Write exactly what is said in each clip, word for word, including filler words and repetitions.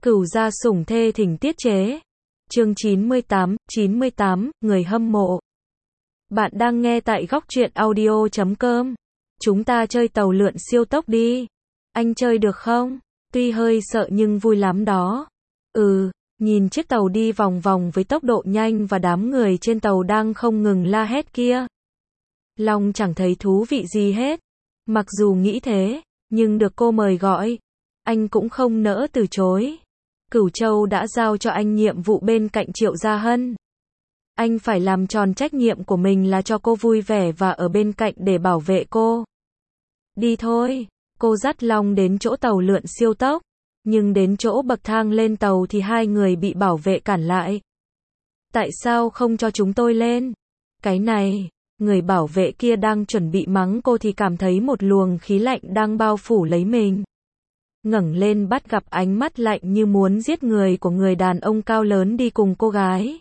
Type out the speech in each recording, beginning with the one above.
Cửu gia sủng thê thỉnh tiết chế. Chương chín mươi tám, chín mươi tám, người hâm mộ. Bạn đang nghe tại góc truyện audio chấm com. Chúng ta chơi tàu lượn siêu tốc đi. Anh chơi được không? Tuy hơi sợ nhưng vui lắm đó. Ừ, nhìn chiếc tàu đi vòng vòng với tốc độ nhanh và đám người trên tàu đang không ngừng la hét kia. Long chẳng thấy thú vị gì hết. Mặc dù nghĩ thế, nhưng được cô mời gọi, anh cũng không nỡ từ chối. Cửu Châu đã giao cho anh nhiệm vụ bên cạnh Triệu Gia Hân. Anh phải làm tròn trách nhiệm của mình là cho cô vui vẻ và ở bên cạnh để bảo vệ cô. Đi thôi, cô dắt Long đến chỗ tàu lượn siêu tốc. Nhưng đến chỗ bậc thang lên tàu thì hai người bị bảo vệ cản lại. Tại sao không cho chúng tôi lên? Cái này, người bảo vệ kia đang chuẩn bị mắng cô thì cảm thấy một luồng khí lạnh đang bao phủ lấy mình. Ngẩng lên bắt gặp ánh mắt lạnh như muốn giết người của người đàn ông cao lớn đi cùng cô gái.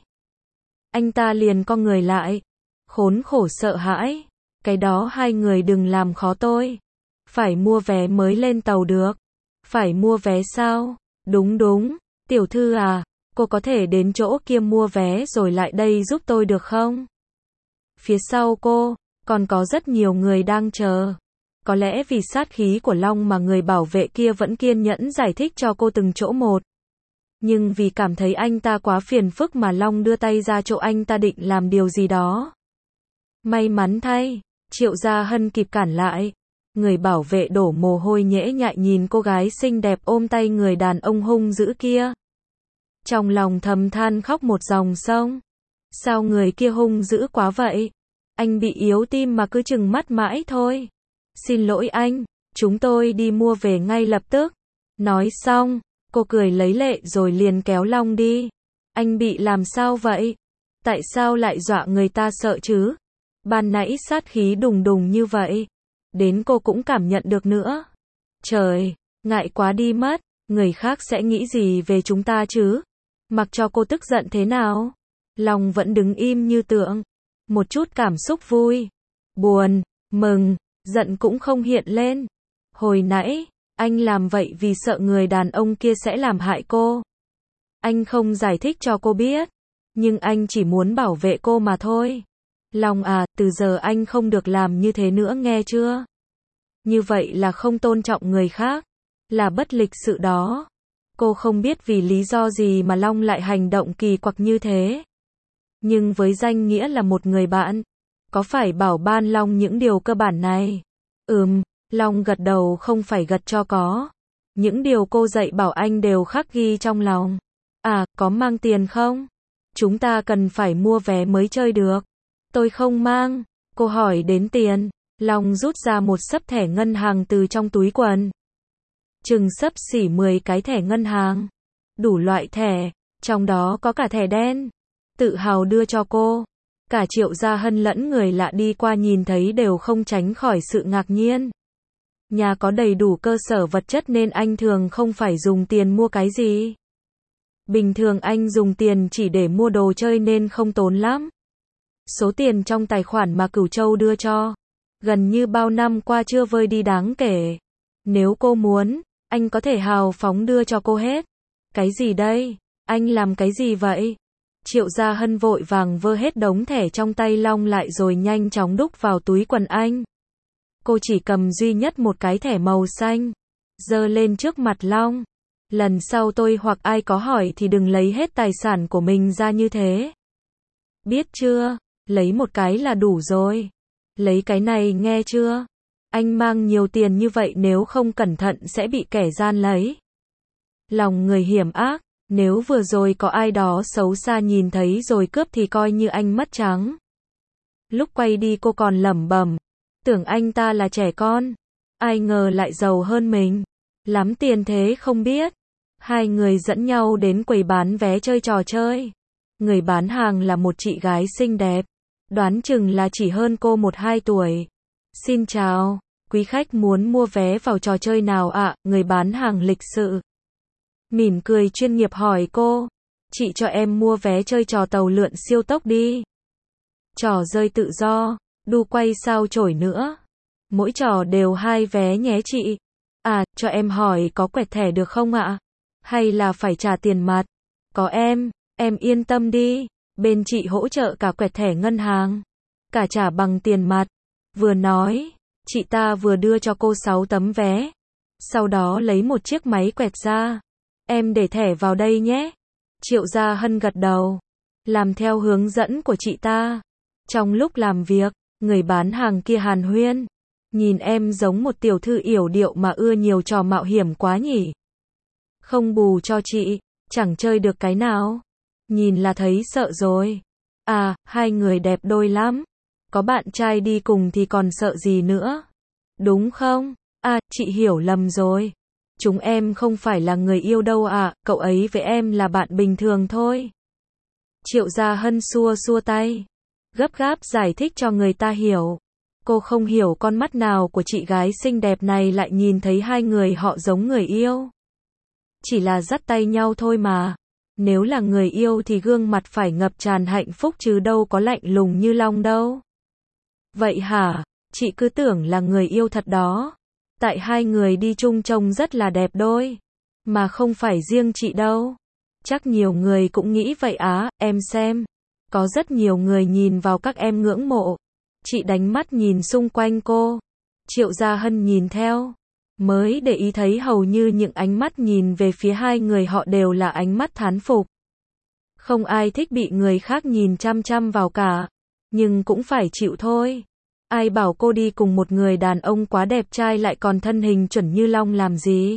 Anh ta liền co người lại. Khốn khổ sợ hãi. Cái đó hai người đừng làm khó tôi. Phải mua vé mới lên tàu được. Phải mua vé sao? Đúng đúng. Tiểu thư à, cô có thể đến chỗ kia mua vé rồi lại đây giúp tôi được không? Phía sau cô, còn có rất nhiều người đang chờ. Có lẽ vì sát khí của Long mà người bảo vệ kia vẫn kiên nhẫn giải thích cho cô từng chỗ một. Nhưng vì cảm thấy anh ta quá phiền phức mà Long đưa tay ra chỗ anh ta định làm điều gì đó. May mắn thay, Triệu Gia Hân kịp cản lại. Người bảo vệ đổ mồ hôi nhễ nhại nhìn cô gái xinh đẹp ôm tay người đàn ông hung dữ kia. Trong lòng thầm than khóc một dòng sông. Sao người kia hung dữ quá vậy? Anh bị yếu tim mà cứ trừng mắt mãi thôi. Xin lỗi anh, chúng tôi đi mua về ngay lập tức. Nói xong, cô cười lấy lệ rồi liền kéo Long đi. Anh bị làm sao vậy? Tại sao lại dọa người ta sợ chứ? Ban nãy sát khí đùng đùng như vậy. Đến cô cũng cảm nhận được nữa. Trời, ngại quá đi mất, người khác sẽ nghĩ gì về chúng ta chứ? Mặc cho cô tức giận thế nào? Long vẫn đứng im như tượng. Một chút cảm xúc vui, buồn, mừng, giận cũng không hiện lên. Hồi nãy, anh làm vậy vì sợ người đàn ông kia sẽ làm hại cô. Anh không giải thích cho cô biết. Nhưng anh chỉ muốn bảo vệ cô mà thôi. Long à, từ giờ anh không được làm như thế nữa nghe chưa? Như vậy là không tôn trọng người khác. Là bất lịch sự đó. Cô không biết vì lý do gì mà Long lại hành động kỳ quặc như thế. Nhưng với danh nghĩa là một người bạn, có phải bảo ban Long những điều cơ bản này? Ừm, Long gật đầu không phải gật cho có. Những điều cô dạy bảo anh đều khắc ghi trong lòng. À, có mang tiền không? Chúng ta cần phải mua vé mới chơi được. Tôi không mang. Cô hỏi đến tiền. Long rút ra một xấp thẻ ngân hàng từ trong túi quần. Chừng xấp xỉ mười cái thẻ ngân hàng. Đủ loại thẻ, trong đó có cả thẻ đen. Tự hào đưa cho cô. Cả Triệu Gia Hân lẫn người lạ đi qua nhìn thấy đều không tránh khỏi sự ngạc nhiên. Nhà có đầy đủ cơ sở vật chất nên anh thường không phải dùng tiền mua cái gì. Bình thường anh dùng tiền chỉ để mua đồ chơi nên không tốn lắm. Số tiền trong tài khoản mà Cửu Châu đưa cho, gần như bao năm qua chưa vơi đi đáng kể. Nếu cô muốn, anh có thể hào phóng đưa cho cô hết. Cái gì đây? Anh làm cái gì vậy? Triệu Gia Hân vội vàng vơ hết đống thẻ trong tay Long lại rồi nhanh chóng đút vào túi quần anh. Cô chỉ cầm duy nhất một cái thẻ màu xanh, giơ lên trước mặt Long. Lần sau tôi hoặc ai có hỏi thì đừng lấy hết tài sản của mình ra như thế. Biết chưa? Lấy một cái là đủ rồi. Lấy cái này nghe chưa? Anh mang nhiều tiền như vậy nếu không cẩn thận sẽ bị kẻ gian lấy. Lòng người hiểm ác. Nếu vừa rồi có ai đó xấu xa nhìn thấy rồi cướp thì coi như anh mất trắng. Lúc quay đi cô còn lẩm bẩm. Tưởng anh ta là trẻ con. Ai ngờ lại giàu hơn mình. Lắm tiền thế không biết. Hai người dẫn nhau đến quầy bán vé chơi trò chơi. Người bán hàng là một chị gái xinh đẹp. Đoán chừng là chỉ hơn cô một hai tuổi. Xin chào, quý khách muốn mua vé vào trò chơi nào ạ? Người bán hàng lịch sự mỉm cười chuyên nghiệp hỏi cô. Chị cho em mua vé chơi trò tàu lượn siêu tốc đi. Trò rơi tự do, đu quay sao chổi nữa. Mỗi trò đều hai vé nhé chị. À, cho em hỏi có quẹt thẻ được không ạ? Hay là phải trả tiền mặt? Có em, em yên tâm đi. Bên chị hỗ trợ cả quẹt thẻ ngân hàng, cả trả bằng tiền mặt. Vừa nói, chị ta vừa đưa cho cô sáu tấm vé. Sau đó lấy một chiếc máy quẹt ra. Em để thẻ vào đây nhé. Triệu Gia Hân gật đầu, làm theo hướng dẫn của chị ta. Trong lúc làm việc, người bán hàng kia hàn huyên. Nhìn em giống một tiểu thư yểu điệu mà ưa nhiều trò mạo hiểm quá nhỉ. Không bù cho chị, chẳng chơi được cái nào. Nhìn là thấy sợ rồi. À, hai người đẹp đôi lắm. Có bạn trai đi cùng thì còn sợ gì nữa. Đúng không? À, chị hiểu lầm rồi. Chúng em không phải là người yêu đâu ạ, à, cậu ấy với em là bạn bình thường thôi. Triệu Gia Hân xua xua tay, gấp gáp giải thích cho người ta hiểu. Cô không hiểu con mắt nào của chị gái xinh đẹp này lại nhìn thấy hai người họ giống người yêu. Chỉ là dắt tay nhau thôi mà. Nếu là người yêu thì gương mặt phải ngập tràn hạnh phúc chứ đâu có lạnh lùng như Long đâu. Vậy hả? Chị cứ tưởng là người yêu thật đó. Tại hai người đi chung trông rất là đẹp đôi. Mà không phải riêng chị đâu. Chắc nhiều người cũng nghĩ vậy á, em xem. Có rất nhiều người nhìn vào các em ngưỡng mộ. Chị đánh mắt nhìn xung quanh cô. Triệu Gia Hân nhìn theo. Mới để ý thấy hầu như những ánh mắt nhìn về phía hai người họ đều là ánh mắt thán phục. Không ai thích bị người khác nhìn chăm chăm vào cả. Nhưng cũng phải chịu thôi. Ai bảo cô đi cùng một người đàn ông quá đẹp trai lại còn thân hình chuẩn như Long làm gì.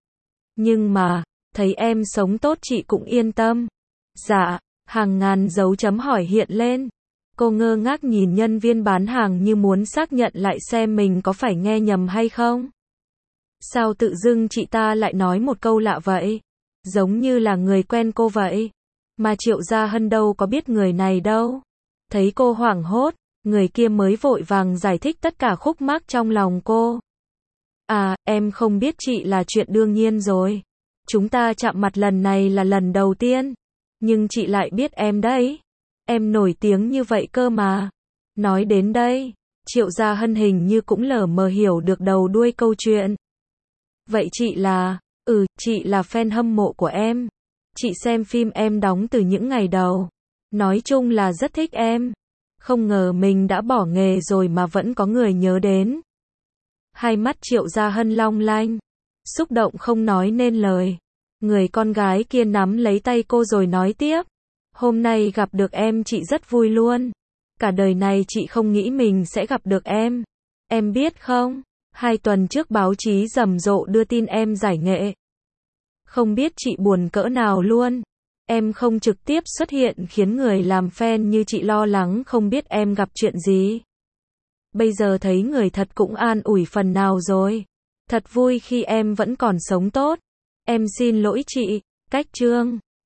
Nhưng mà, thấy em sống tốt chị cũng yên tâm. Dạ, hàng ngàn dấu chấm hỏi hiện lên. Cô ngơ ngác nhìn nhân viên bán hàng như muốn xác nhận lại xem mình có phải nghe nhầm hay không. Sao tự dưng chị ta lại nói một câu lạ vậy? Giống như là người quen cô vậy. Mà Triệu Gia Hân đâu có biết người này đâu. Thấy cô hoảng hốt, người kia mới vội vàng giải thích tất cả khúc mắc trong lòng cô. À, em không biết chị là chuyện đương nhiên rồi. Chúng ta chạm mặt lần này là lần đầu tiên. Nhưng chị lại biết em đấy. Em nổi tiếng như vậy cơ mà. Nói đến đây, Triệu Gia Hân hình như cũng lờ mờ hiểu được đầu đuôi câu chuyện. Vậy chị là, ừ, chị là fan hâm mộ của em. Chị xem phim em đóng từ những ngày đầu. Nói chung là rất thích em. Không ngờ mình đã bỏ nghề rồi mà vẫn có người nhớ đến. Hai mắt Triệu Gia Hân long lanh, xúc động không nói nên lời. Người con gái kia nắm lấy tay cô rồi nói tiếp. Hôm nay gặp được em chị rất vui luôn. Cả đời này chị không nghĩ mình sẽ gặp được em. Em biết không, hai tuần trước báo chí rầm rộ đưa tin em giải nghệ. Không biết chị buồn cỡ nào luôn. Em không trực tiếp xuất hiện khiến người làm fan như chị lo lắng không biết em gặp chuyện gì. Bây giờ thấy người thật cũng an ủi phần nào rồi. Thật vui khi em vẫn còn sống tốt. Em xin lỗi chị, cách trương.